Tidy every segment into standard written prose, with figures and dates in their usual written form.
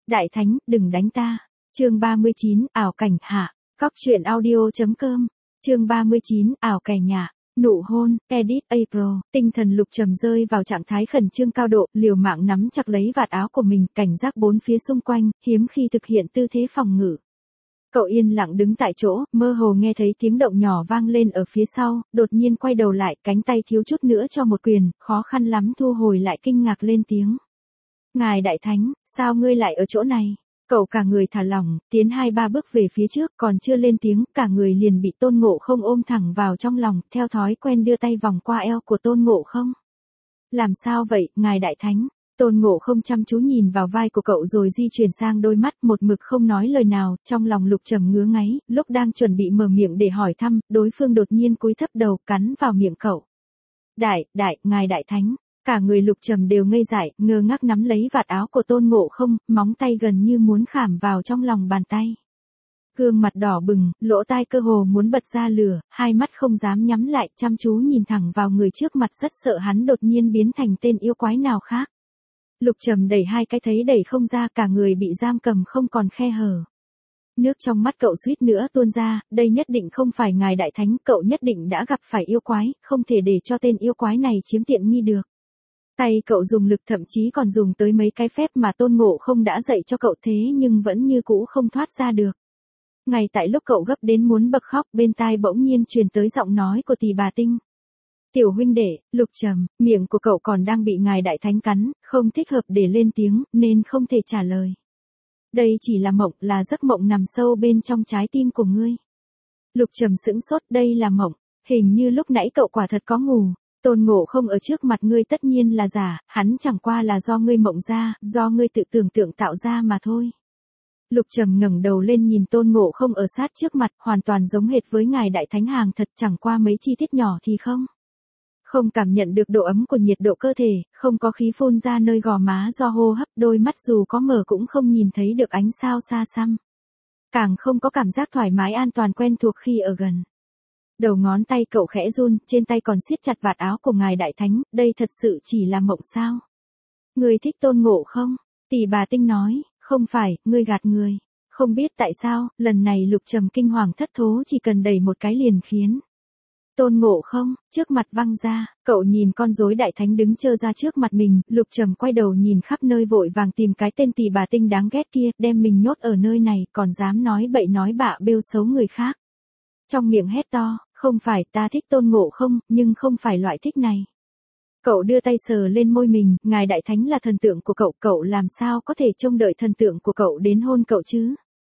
Đại Thánh, đừng đánh ta. Chương 39, ảo cảnh hạ. Cóc truyện audio.com. Chương 39, ảo cảnh nhạ. Nụ hôn, edit April. Tinh thần Lục Trầm rơi vào trạng thái khẩn trương cao độ, liều mạng nắm chặt lấy vạt áo của mình, cảnh giác bốn phía xung quanh, hiếm khi thực hiện tư thế phòng ngự. Cậu yên lặng đứng tại chỗ, mơ hồ nghe thấy tiếng động nhỏ vang lên ở phía sau, đột nhiên quay đầu lại, cánh tay thiếu chút nữa cho một quyền, khó khăn lắm thu hồi lại kinh ngạc lên tiếng. Ngài Đại Thánh, sao ngươi lại ở chỗ này? Cậu cả người thả lỏng, tiến 2-3 bước về phía trước, còn chưa lên tiếng, cả người liền bị Tôn Ngộ Không ôm thẳng vào trong lòng, theo thói quen đưa tay vòng qua eo của Tôn Ngộ Không. Làm sao vậy, Ngài Đại Thánh? Tôn Ngộ Không chăm chú nhìn vào vai của cậu rồi di chuyển sang đôi mắt, một mực không nói lời nào, trong lòng Lục Trầm ngứa ngáy, lúc đang chuẩn bị mở miệng để hỏi thăm, đối phương đột nhiên cúi thấp đầu, cắn vào miệng cậu. Ngài Đại Thánh. Cả người Lục Trầm đều ngây dại, ngơ ngác nắm lấy vạt áo của Tôn Ngộ Không, móng tay gần như muốn khảm vào trong lòng bàn tay. Gương mặt đỏ bừng, lỗ tai cơ hồ muốn bật ra lửa, hai mắt không dám nhắm lại, chăm chú nhìn thẳng vào người trước mặt, rất sợ hắn đột nhiên biến thành tên yêu quái nào khác. Lục Trầm đẩy hai cái thấy đẩy không ra, cả người bị giam cầm không còn khe hở. Nước trong mắt cậu suýt nữa tuôn ra, đây nhất định không phải Ngài Đại Thánh, cậu nhất định đã gặp phải yêu quái, không thể để cho tên yêu quái này chiếm tiện nghi được. Tay cậu dùng lực, thậm chí còn dùng tới mấy cái phép mà Tôn Ngộ Không đã dạy cho cậu, thế nhưng vẫn như cũ không thoát ra được. Ngay tại lúc cậu gấp đến muốn bật khóc, bên tai bỗng nhiên truyền tới giọng nói của Tỳ Bà Tinh. Tiểu huynh đệ, Lục Trầm, miệng của cậu còn đang bị Ngài Đại Thánh cắn, không thích hợp để lên tiếng, nên không thể trả lời. Đây chỉ là mộng, là giấc mộng nằm sâu bên trong trái tim của ngươi. Lục Trầm sững sốt, đây là mộng, hình như lúc nãy cậu quả thật có ngủ. Tôn Ngộ Không ở trước mặt ngươi tất nhiên là giả, hắn chẳng qua là do ngươi mộng ra, do ngươi tự tưởng tượng tạo ra mà thôi. Lục Trầm ngẩng đầu lên nhìn Tôn Ngộ Không ở sát trước mặt, hoàn toàn giống hệt với Ngài Đại Thánh hàng thật, chẳng qua mấy chi tiết nhỏ thì không cảm nhận được độ ấm của nhiệt độ cơ thể, không có khí phun ra nơi gò má do hô hấp, đôi mắt dù có mở cũng không nhìn thấy được ánh sao xa xăm. Càng không có cảm giác thoải mái an toàn quen thuộc khi ở gần. Đầu ngón tay cậu khẽ run, trên tay còn siết chặt vạt áo của Ngài Đại Thánh, đây thật sự chỉ là mộng sao? Ngươi thích Tôn Ngộ Không? Tỳ Bà Tinh nói, không phải, ngươi gạt người. Không biết tại sao, lần này Lục Trầm kinh hoàng thất thố, chỉ cần đẩy một cái liền khiến Tôn Ngộ Không trước mặt văng ra. Cậu nhìn con rối Đại Thánh đứng trơ ra trước mặt mình, Lục Trầm quay đầu nhìn khắp nơi vội vàng tìm cái tên Tỳ Bà Tinh đáng ghét kia, đem mình nhốt ở nơi này, còn dám nói bậy nói bạ bêu xấu người khác. Trong miệng hét to, không phải, ta thích Tôn Ngộ Không, nhưng không phải loại thích này. Cậu đưa tay sờ lên môi mình, Ngài Đại Thánh là thần tượng của cậu, cậu làm sao có thể trông đợi thần tượng của cậu đến hôn cậu chứ?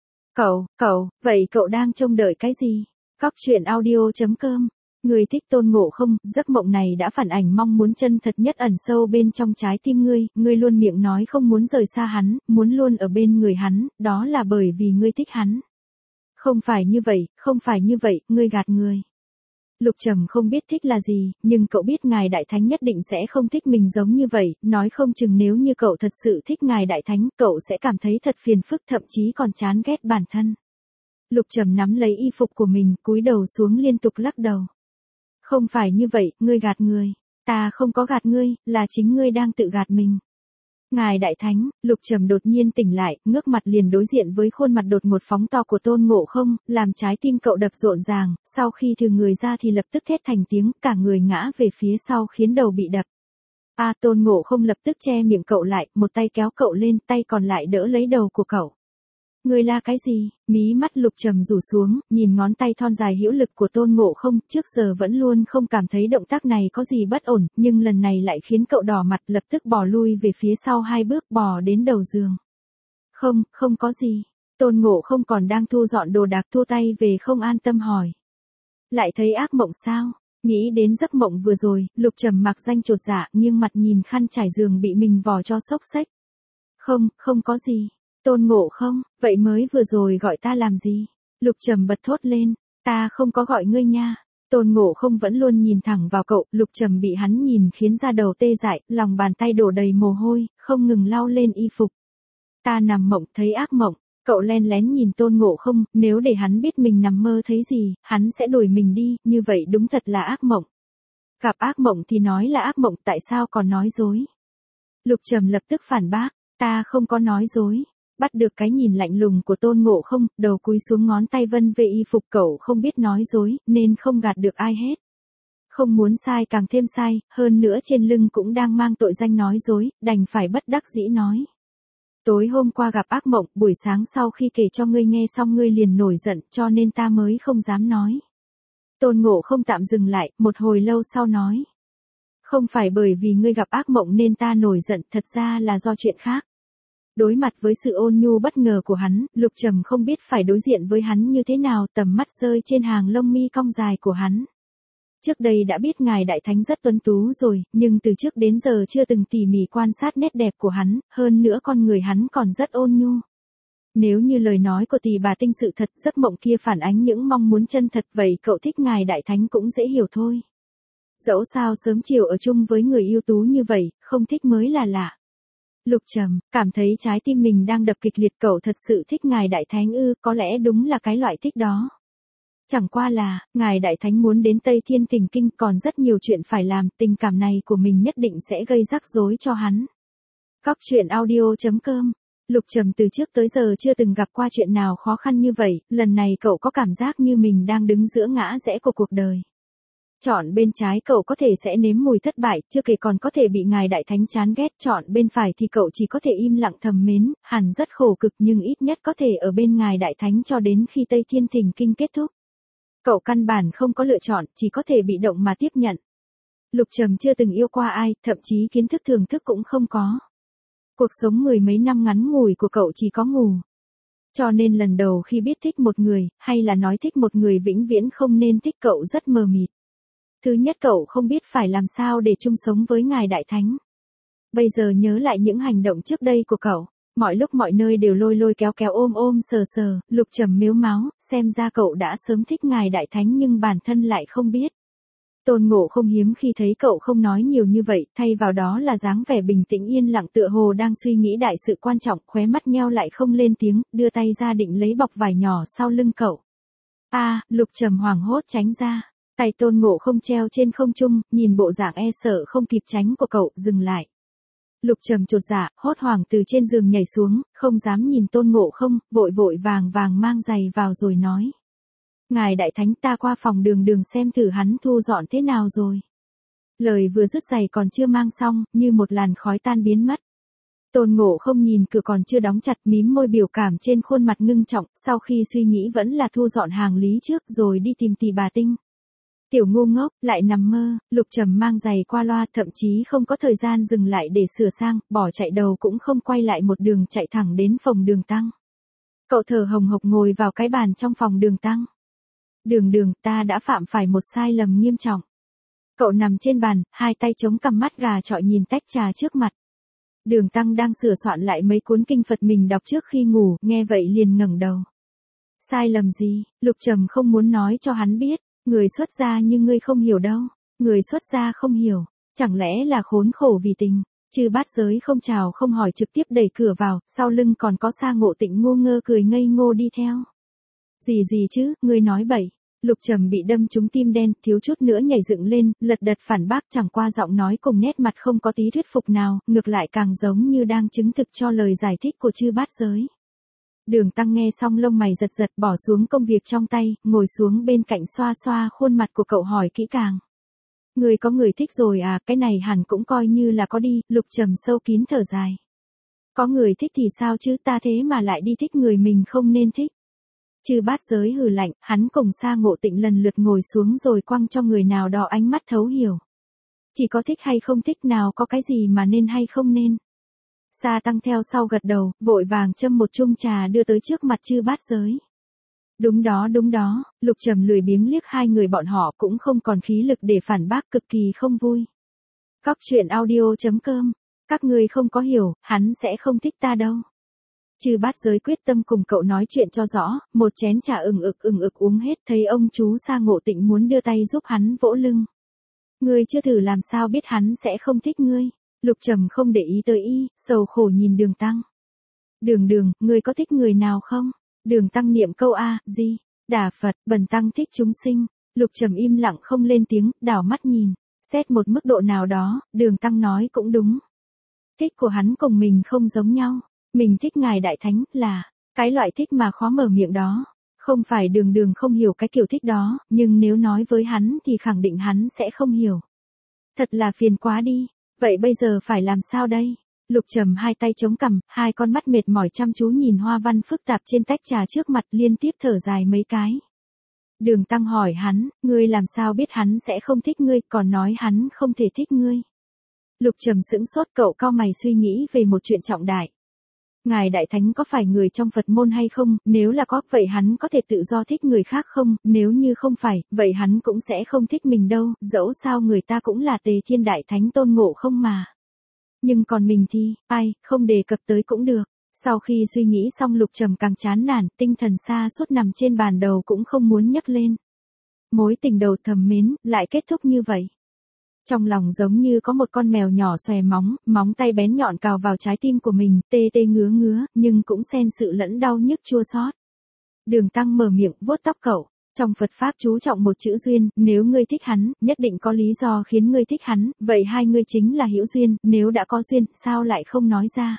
Vậy cậu đang trông đợi cái gì? Cóc truyện audio.com. Người thích Tôn Ngộ Không, giấc mộng này đã phản ảnh mong muốn chân thật nhất ẩn sâu bên trong trái tim ngươi luôn miệng nói không muốn rời xa hắn, muốn luôn ở bên người hắn, đó là bởi vì ngươi thích hắn. Không phải như vậy, ngươi gạt người. Lục Trầm không biết thích là gì, nhưng cậu biết Ngài Đại Thánh nhất định sẽ không thích mình giống như vậy, nói không chừng nếu như cậu thật sự thích Ngài Đại Thánh, cậu sẽ cảm thấy thật phiền phức, thậm chí còn chán ghét bản thân. Lục Trầm nắm lấy y phục của mình, cúi đầu xuống liên tục lắc đầu. Không phải như vậy, ngươi gạt người. Ta không có gạt ngươi, là chính ngươi đang tự gạt mình. Ngài Đại Thánh, Lục Trầm đột nhiên tỉnh lại, ngước mặt liền đối diện với khuôn mặt đột ngột phóng to của Tôn Ngộ Không, làm trái tim cậu đập rộn ràng, sau khi thừ người ra thì lập tức thét thành tiếng, cả người ngã về phía sau khiến đầu bị đập. Tôn Ngộ Không lập tức che miệng cậu lại, một tay kéo cậu lên, tay còn lại đỡ lấy đầu của cậu. Ngươi la cái gì? Mí mắt Lục Trầm rủ xuống, nhìn ngón tay thon dài hữu lực của Tôn Ngộ Không, trước giờ vẫn luôn không cảm thấy động tác này có gì bất ổn, nhưng lần này lại khiến cậu đỏ mặt, lập tức bỏ lui về phía sau 2 bước, bò đến đầu giường. Không có gì. Tôn Ngộ Không còn đang thu dọn đồ đạc, thu tay về không an tâm hỏi. Lại thấy ác mộng sao? Nghĩ đến giấc mộng vừa rồi, Lục Trầm mặc danh chột dạ, nghiêng mặt nhìn khăn trải giường bị mình vò cho xốc xếch. Không có gì. Tôn Ngộ Không, vậy mới vừa rồi gọi ta làm gì? Lục Trầm bật thốt lên, ta không có gọi ngươi nha. Tôn Ngộ Không vẫn luôn nhìn thẳng vào cậu, Lục Trầm bị hắn nhìn khiến da đầu tê dại, lòng bàn tay đổ đầy mồ hôi, không ngừng lau lên y phục. Ta nằm mộng, thấy ác mộng. Cậu len lén nhìn Tôn Ngộ Không, nếu để hắn biết mình nằm mơ thấy gì, hắn sẽ đuổi mình đi, như vậy đúng thật là ác mộng. Gặp ác mộng thì nói là ác mộng, tại sao còn nói dối? Lục Trầm lập tức phản bác, ta không có nói dối. Bắt được cái nhìn lạnh lùng của Tôn Ngộ Không, đầu cúi xuống ngón tay vân về y phục cậu không biết nói dối, nên không gạt được ai hết. Không muốn sai càng thêm sai, hơn nữa trên lưng cũng đang mang tội danh nói dối, đành phải bất đắc dĩ nói. Tối hôm qua gặp ác mộng, buổi sáng sau khi kể cho ngươi nghe xong ngươi liền nổi giận, cho nên ta mới không dám nói. Tôn Ngộ Không tạm dừng lại, một hồi lâu sau nói. Không phải bởi vì ngươi gặp ác mộng nên ta nổi giận, thật ra là do chuyện khác. Đối mặt với sự ôn nhu bất ngờ của hắn, Lục Trầm không biết phải đối diện với hắn như thế nào, tầm mắt rơi trên hàng lông mi cong dài của hắn. Trước đây đã biết ngài đại thánh rất tuấn tú rồi, nhưng từ trước đến giờ chưa từng tỉ mỉ quan sát nét đẹp của hắn, hơn nữa con người hắn còn rất ôn nhu. Nếu như lời nói của Tỷ Bà Tinh sự thật, giấc mộng kia phản ánh những mong muốn chân thật, vậy cậu thích ngài đại thánh cũng dễ hiểu thôi. Dẫu sao sớm chiều ở chung với người ưu tú như vậy, không thích mới là lạ. Lục Trầm, cảm thấy trái tim mình đang đập kịch liệt, cậu thật sự thích ngài đại thánh ư? Có lẽ đúng là cái loại thích đó. Chẳng qua là, ngài đại thánh muốn đến Tây Thiên Tình Kinh còn rất nhiều chuyện phải làm, tình cảm này của mình nhất định sẽ gây rắc rối cho hắn. Góc truyện audio.com. Lục Trầm từ trước tới giờ chưa từng gặp qua chuyện nào khó khăn như vậy, lần này cậu có cảm giác như mình đang đứng giữa ngã rẽ của cuộc đời. Chọn bên trái cậu có thể sẽ nếm mùi thất bại, chưa kể còn có thể bị ngài đại thánh chán ghét, chọn bên phải thì cậu chỉ có thể im lặng thầm mến, hẳn rất khổ cực nhưng ít nhất có thể ở bên ngài đại thánh cho đến khi Tây Thiên Thỉnh Kinh kết thúc. Cậu căn bản không có lựa chọn, chỉ có thể bị động mà tiếp nhận. Lục Trầm chưa từng yêu qua ai, thậm chí kiến thức thưởng thức cũng không có. Cuộc sống mười mấy năm ngắn ngủi của cậu chỉ có ngủ. Cho nên lần đầu khi biết thích một người, hay là nói thích một người vĩnh viễn không nên thích, cậu rất mờ mịt. Thứ nhất cậu không biết phải làm sao để chung sống với ngài đại thánh. Bây giờ nhớ lại những hành động trước đây của cậu, mọi lúc mọi nơi đều lôi lôi kéo kéo ôm ôm sờ sờ, Lục Trầm mếu máo, xem ra cậu đã sớm thích ngài đại thánh nhưng bản thân lại không biết. Tôn Ngộ Không hiếm khi thấy cậu không nói nhiều như vậy, thay vào đó là dáng vẻ bình tĩnh yên lặng tựa hồ đang suy nghĩ đại sự quan trọng, khóe mắt nheo lại không lên tiếng, đưa tay ra định lấy bọc vải nhỏ sau lưng cậu. Lục Trầm hoảng hốt tránh ra. Tay Tôn Ngộ Không treo trên không trung, nhìn bộ dạng e sợ không kịp tránh của cậu, dừng lại. Lục Trầm chột dạ, hốt hoảng từ trên giường nhảy xuống, không dám nhìn Tôn Ngộ Không, vội vội vàng vàng mang giày vào rồi nói. Ngài đại thánh, ta qua phòng Đường Đường xem thử hắn thu dọn thế nào rồi. Lời vừa dứt giày còn chưa mang xong, như một làn khói tan biến mất. Tôn Ngộ Không nhìn cửa còn chưa đóng chặt, mím môi, biểu cảm trên khuôn mặt ngưng trọng, sau khi suy nghĩ vẫn là thu dọn hàng lý trước rồi đi tìm Tỷ Bà Tinh. Tiểu ngu ngốc, lại nằm mơ, Lục Trầm mang giày qua loa, thậm chí không có thời gian dừng lại để sửa sang, bỏ chạy đầu cũng không quay lại, một đường chạy thẳng đến phòng Đường Tăng. Cậu thở hồng hộc ngồi vào cái bàn trong phòng Đường Tăng. Đường Đường, ta đã phạm phải một sai lầm nghiêm trọng. Cậu nằm trên bàn, hai tay chống cằm, mắt gà trọi nhìn tách trà trước mặt. Đường Tăng đang sửa soạn lại mấy cuốn kinh Phật mình đọc trước khi ngủ, nghe vậy liền ngẩng đầu. Sai lầm gì? Lục Trầm không muốn nói cho hắn biết. Người xuất gia như ngươi không hiểu đâu. Người xuất gia không hiểu, chẳng lẽ là khốn khổ vì tình. Chư Bát Giới không chào không hỏi trực tiếp đẩy cửa vào, sau lưng còn có Sa Ngộ Tịnh ngu ngơ cười ngây ngô đi theo. Gì chứ, ngươi nói bậy. Lục Trầm bị đâm trúng tim đen, thiếu chút nữa nhảy dựng lên, lật đật phản bác, chẳng qua giọng nói cùng nét mặt không có tí thuyết phục nào, ngược lại càng giống như đang chứng thực cho lời giải thích của Chư Bát Giới. Đường Tăng nghe xong lông mày giật giật, bỏ xuống công việc trong tay, ngồi xuống bên cạnh xoa xoa khuôn mặt của cậu, hỏi kỹ càng. Người có người thích rồi à? Cái này hẳn cũng coi như là có đi. Lục Trầm sâu kín thở dài. Có người thích thì sao chứ, ta thế mà lại đi thích người mình không nên thích. Chư Bát Giới hừ lạnh, hắn cùng Sa Ngộ Tịnh lần lượt ngồi xuống rồi quăng cho người nào đó ánh mắt thấu hiểu. Chỉ có thích hay không thích, nào có cái gì mà nên hay không nên. Sa Tăng theo sau gật đầu, vội vàng châm một chung trà đưa tới trước mặt Chư Bát Giới. Đúng đó, Lục Trầm lười biếng liếc hai người bọn họ, cũng không còn khí lực để phản bác, cực kỳ không vui. Góc truyện audio.com. Các ngươi không có hiểu, hắn sẽ không thích ta đâu. Chư Bát Giới quyết tâm cùng cậu nói chuyện cho rõ, một chén trà ừng ực uống hết, thấy ông chú Sa Ngộ Tịnh muốn đưa tay giúp hắn vỗ lưng. Ngươi chưa thử làm sao biết hắn sẽ không thích ngươi. Lục Trầm không để ý tới y, sầu khổ nhìn Đường Tăng. Đường, ngươi có thích người nào không? Đường Tăng niệm câu gì? Đà Phật, bần tăng thích chúng sinh. Lục Trầm im lặng không lên tiếng, đảo mắt nhìn. Xét một mức độ nào đó, Đường Tăng nói cũng đúng. Thích của hắn cùng mình không giống nhau. Mình thích ngài đại thánh là, cái loại thích mà khó mở miệng đó. Không phải đường đường không hiểu cái kiểu thích đó, nhưng nếu nói với hắn thì khẳng định hắn sẽ không hiểu. Thật là phiền quá đi, vậy bây giờ phải làm sao đây? Lục Trầm hai tay chống cằm, hai con mắt mệt mỏi chăm chú nhìn hoa văn phức tạp trên tách trà trước mặt liên tiếp thở dài mấy cái. Đường Tăng hỏi hắn, ngươi làm sao biết hắn sẽ không thích ngươi, còn nói hắn không thể thích ngươi. Lục Trầm sững sốt, cậu cau mày suy nghĩ về một chuyện trọng đại. Ngài Đại Thánh có phải người trong Phật môn hay không, nếu là có, vậy hắn có thể tự do thích người khác không, nếu như không phải, vậy hắn cũng sẽ không thích mình đâu, dẫu sao người ta cũng là Tề Thiên Đại Thánh Tôn Ngộ Không mà. Nhưng còn mình thì, ai, không đề cập tới cũng được. Sau khi suy nghĩ xong Lục Trầm càng chán nản, tinh thần sa sút nằm trên bàn đầu cũng không muốn nhấc lên. Mối tình đầu thầm mến, lại kết thúc như vậy. Trong lòng giống như có một con mèo nhỏ xòe móng tay bén nhọn cào vào trái tim của mình, tê tê ngứa ngứa, nhưng cũng xen sự lẫn đau nhức chua xót. Đường Tăng mở miệng, vuốt tóc cậu. Trong Phật Pháp chú trọng một chữ duyên, nếu ngươi thích hắn, nhất định có lý do khiến ngươi thích hắn, vậy hai ngươi chính là hữu duyên, nếu đã có duyên, sao lại không nói ra?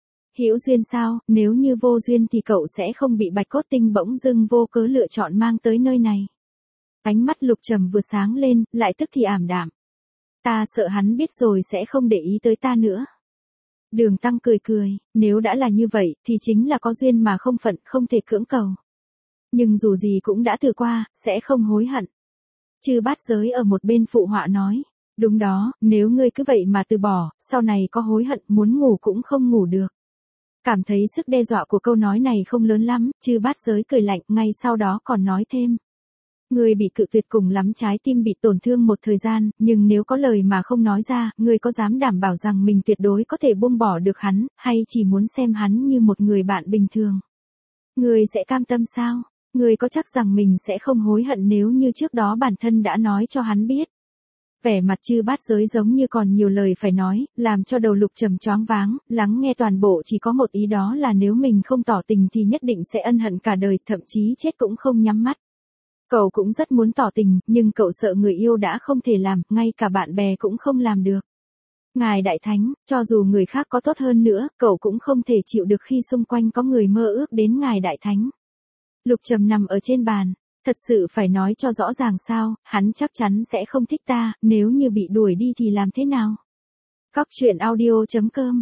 Hữu duyên sao, nếu như vô duyên thì cậu sẽ không bị Bạch Cốt Tinh bỗng dưng vô cớ lựa chọn mang tới nơi này. Ánh mắt Lục Trầm vừa sáng lên, lại tức thì ảm đạm. Ta sợ hắn biết rồi sẽ không để ý tới ta nữa. Đường Tăng cười cười, nếu đã là như vậy, thì chính là có duyên mà không phận, không thể cưỡng cầu. Nhưng dù gì cũng đã thử qua, sẽ không hối hận. Chư Bát Giới ở một bên phụ họa nói, đúng đó, nếu ngươi cứ vậy mà từ bỏ, sau này có hối hận, muốn ngủ cũng không ngủ được. Cảm thấy sức đe dọa của câu nói này không lớn lắm, Chư Bát Giới cười lạnh, ngay sau đó còn nói thêm. Ngươi bị cự tuyệt cùng lắm trái tim bị tổn thương một thời gian, nhưng nếu có lời mà không nói ra, ngươi có dám đảm bảo rằng mình tuyệt đối có thể buông bỏ được hắn, hay chỉ muốn xem hắn như một người bạn bình thường? Ngươi sẽ cam tâm sao? Ngươi có chắc rằng mình sẽ không hối hận nếu như trước đó bản thân đã nói cho hắn biết? Vẻ mặt Chư Bát Giới giống như còn nhiều lời phải nói, làm cho đầu Lục Trầm choáng váng, lắng nghe toàn bộ chỉ có một ý, đó là nếu mình không tỏ tình thì nhất định sẽ ân hận cả đời, thậm chí chết cũng không nhắm mắt. Cậu cũng rất muốn tỏ tình, nhưng cậu sợ người yêu đã không thể làm, ngay cả bạn bè cũng không làm được. Ngài Đại Thánh, cho dù người khác có tốt hơn nữa, cậu cũng không thể chịu được khi xung quanh có người mơ ước đến Ngài Đại Thánh. Lục Trầm nằm ở trên bàn, thật sự phải nói cho rõ ràng sao, hắn chắc chắn sẽ không thích ta, nếu như bị đuổi đi thì làm thế nào? Cóc truyện audio.com.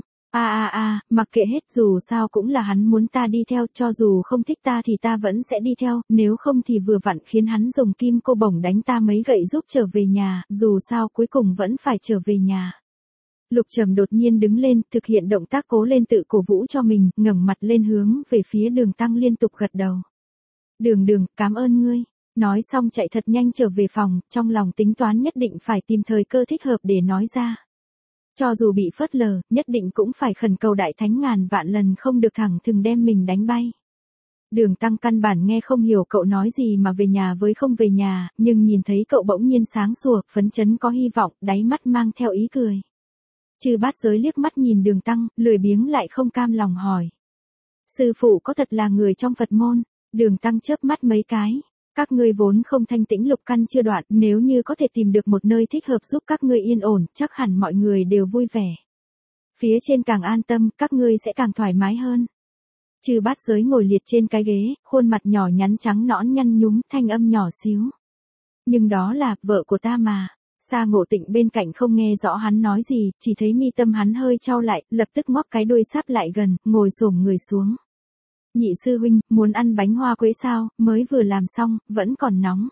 Mặc kệ hết, dù sao cũng là hắn muốn ta đi theo, cho dù không thích ta thì ta vẫn sẽ đi theo, nếu không thì vừa vặn khiến hắn dùng kim cô bổng đánh ta mấy gậy giúp trở về nhà, dù sao cuối cùng vẫn phải trở về nhà. Lục Trầm đột nhiên đứng lên, thực hiện động tác cố lên tự cổ vũ cho mình, ngẩng mặt lên hướng về phía Đường Tăng liên tục gật đầu. Đường, cảm ơn ngươi. Nói xong chạy thật nhanh trở về phòng, trong lòng tính toán nhất định phải tìm thời cơ thích hợp để nói ra. Cho dù bị phớt lờ, nhất định cũng phải khẩn cầu Đại Thánh ngàn vạn lần không được thẳng thừng đem mình đánh bay. Đường Tăng căn bản nghe không hiểu cậu nói gì mà về nhà với không về nhà, nhưng nhìn thấy cậu bỗng nhiên sáng sủa, phấn chấn có hy vọng, đáy mắt mang theo ý cười. Chư Bát Giới liếc mắt nhìn Đường Tăng, lười biếng lại không cam lòng hỏi. Sư phụ có thật là người trong Phật môn? Đường Tăng chớp mắt mấy cái. Các ngươi vốn không thanh tĩnh lục căn chưa đoạn, nếu như có thể tìm được một nơi thích hợp giúp các ngươi yên ổn, chắc hẳn mọi người đều vui vẻ. Phía trên càng an tâm, các ngươi sẽ càng thoải mái hơn. Chư Bát Giới ngồi liệt trên cái ghế, khuôn mặt nhỏ nhắn trắng nõn nhăn nhúm, thanh âm nhỏ xíu. Nhưng đó là, vợ của ta mà. Sa Ngộ Tịnh bên cạnh không nghe rõ hắn nói gì, chỉ thấy mi tâm hắn hơi chau lại, lập tức ngóc cái đuôi sáp lại gần, ngồi xổm người xuống. Nhị sư huynh, muốn ăn bánh hoa quế sao, mới vừa làm xong, vẫn còn nóng.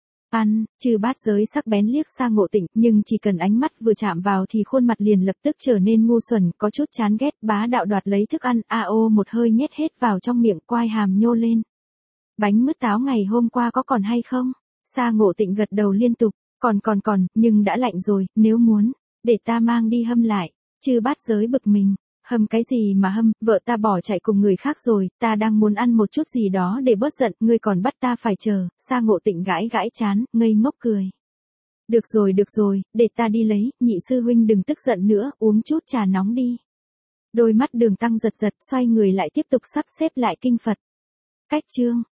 Ăn, Chư Bát Giới sắc bén liếc Sa Ngộ Tịnh, nhưng chỉ cần ánh mắt vừa chạm vào thì khuôn mặt liền lập tức trở nên ngu xuẩn, có chút chán ghét, bá đạo đoạt lấy thức ăn, một hơi nhét hết vào trong miệng, quai hàm nhô lên. Bánh mứt táo ngày hôm qua có còn hay không? Sa Ngộ Tịnh gật đầu liên tục, còn, nhưng đã lạnh rồi, nếu muốn, để ta mang đi hâm lại. Chư Bát Giới bực mình. Hâm cái gì mà hâm, vợ ta bỏ chạy cùng người khác rồi, ta đang muốn ăn một chút gì đó để bớt giận, ngươi còn bắt ta phải chờ. Sa Ngộ Tịnh gãi gãi chán, ngây ngốc cười. Được rồi, để ta đi lấy, nhị sư huynh đừng tức giận nữa, uống chút trà nóng đi. Đôi mắt Đường Tăng giật, xoay người lại tiếp tục sắp xếp lại kinh Phật. Cách chương